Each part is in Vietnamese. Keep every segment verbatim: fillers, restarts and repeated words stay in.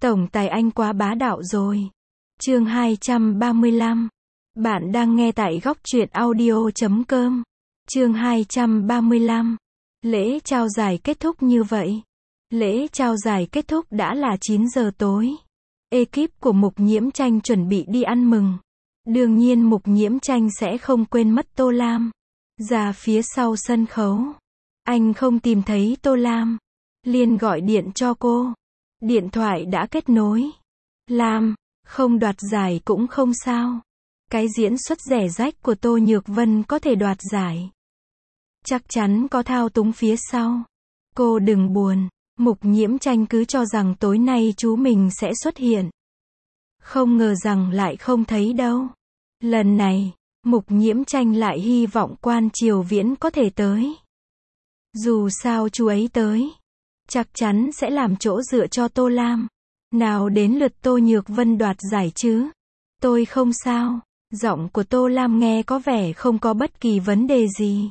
Tổng tài anh quá bá đạo rồi. Chương hai trăm ba mươi lăm. Bạn đang nghe tại góc truyện audio chấm com. Chương hai trăm ba mươi lăm. Lễ trao giải kết thúc như vậy. Lễ trao giải kết thúc đã là chín giờ tối. Ekip của Mục Nhiễm Tranh chuẩn bị đi ăn mừng. Đương nhiên Mục Nhiễm Tranh sẽ không quên mất Tô Lam. Ra phía sau sân khấu. Anh không tìm thấy Tô Lam. Liền gọi điện cho cô. Điện thoại đã kết nối. Lam, không đoạt giải cũng không sao. Cái diễn xuất rẻ rách của Tô Nhược Vân có thể đoạt giải. Chắc chắn có thao túng phía sau. Cô đừng buồn. Mục Nhiễm Tranh cứ cho rằng tối nay chú mình sẽ xuất hiện. Không ngờ rằng lại không thấy đâu. Lần này, Mục Nhiễm Tranh lại hy vọng Quan Triều Viễn có thể tới. Dù sao chú ấy tới, chắc chắn sẽ làm chỗ dựa cho Tô Lam. Nào đến lượt Tô Nhược Vân đoạt giải chứ. Tôi không sao. Giọng của Tô Lam nghe có vẻ không có bất kỳ vấn đề gì.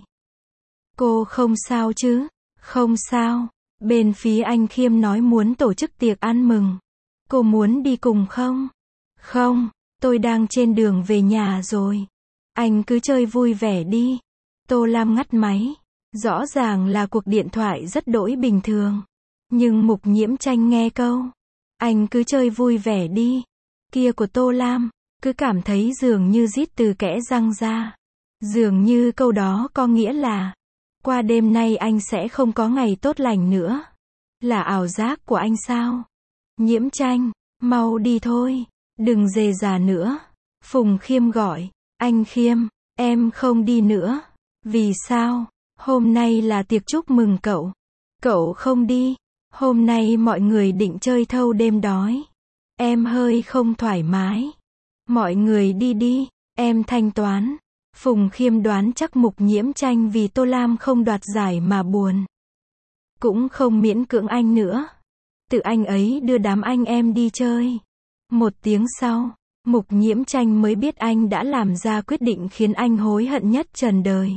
Cô không sao chứ? Không sao. Bên phía anh Khiêm nói muốn tổ chức tiệc ăn mừng. Cô muốn đi cùng không? Không, tôi đang trên đường về nhà rồi. Anh cứ chơi vui vẻ đi. Tô Lam ngắt máy. Rõ ràng là cuộc điện thoại rất đỗi bình thường. Nhưng Mục Nhiễm Tranh nghe câu anh cứ chơi vui vẻ đi kia của Tô Lam, cứ cảm thấy dường như rít từ kẽ răng ra. Dường như câu đó có nghĩa là qua đêm nay anh sẽ không có ngày tốt lành nữa. Là ảo giác của anh sao? Nhiễm Tranh, mau đi thôi, đừng rề rà nữa. Phùng Khiêm gọi. Anh Khiêm, em không đi nữa. Vì sao? Hôm nay là tiệc chúc mừng cậu. Cậu không đi. Hôm nay mọi người định chơi thâu đêm đói. Em hơi không thoải mái. Mọi người đi đi, em thanh toán. Phùng Khiêm đoán chắc Mục Nhiễm Tranh vì Tô Lam không đoạt giải mà buồn. Cũng không miễn cưỡng anh nữa. Tự anh ấy đưa đám anh em đi chơi. Một tiếng sau, Mục Nhiễm Tranh mới biết anh đã làm ra quyết định khiến anh hối hận nhất trần đời.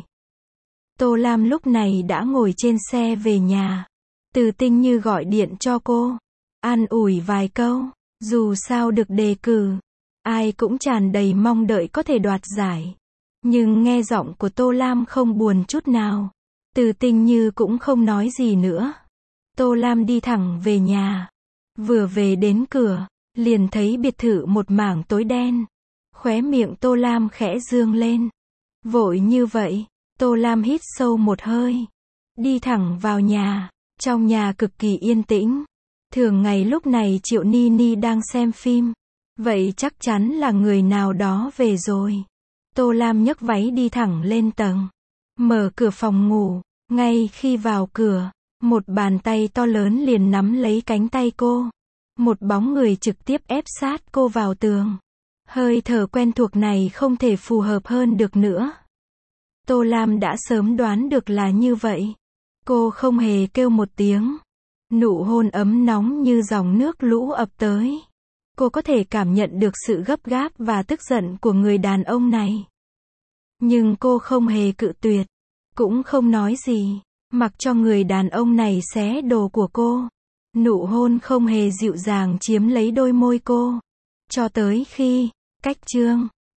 Tô Lam lúc này đã ngồi trên xe về nhà. Từ Tinh Như gọi điện cho cô. An ủi vài câu. Dù sao được đề cử. Ai cũng tràn đầy mong đợi có thể đoạt giải. Nhưng nghe giọng của Tô Lam không buồn chút nào. Từ Tinh Như cũng không nói gì nữa. Tô Lam đi thẳng về nhà. Vừa về đến cửa, liền thấy biệt thự một mảng tối đen. Khóe miệng Tô Lam khẽ dương lên. Vội như vậy, Tô Lam hít sâu một hơi. Đi thẳng vào nhà. Trong nhà cực kỳ yên tĩnh. Thường ngày lúc này Triệu Ni Ni đang xem phim. Vậy chắc chắn là người nào đó về rồi. Tô Lam nhấc váy đi thẳng lên tầng. Mở cửa phòng ngủ. Ngay khi vào cửa, một bàn tay to lớn liền nắm lấy cánh tay cô. Một bóng người trực tiếp ép sát cô vào tường. Hơi thở quen thuộc này không thể phù hợp hơn được nữa. Tô Lam đã sớm đoán được là như vậy. Cô không hề kêu một tiếng. Nụ hôn ấm nóng như dòng nước lũ ập tới. Cô có thể cảm nhận được sự gấp gáp và tức giận của người đàn ông này. Nhưng cô không hề cự tuyệt. Cũng không nói gì. Mặc cho người đàn ông này xé đồ của cô. Nụ hôn không hề dịu dàng chiếm lấy đôi môi cô. Cho tới khi, cách chương.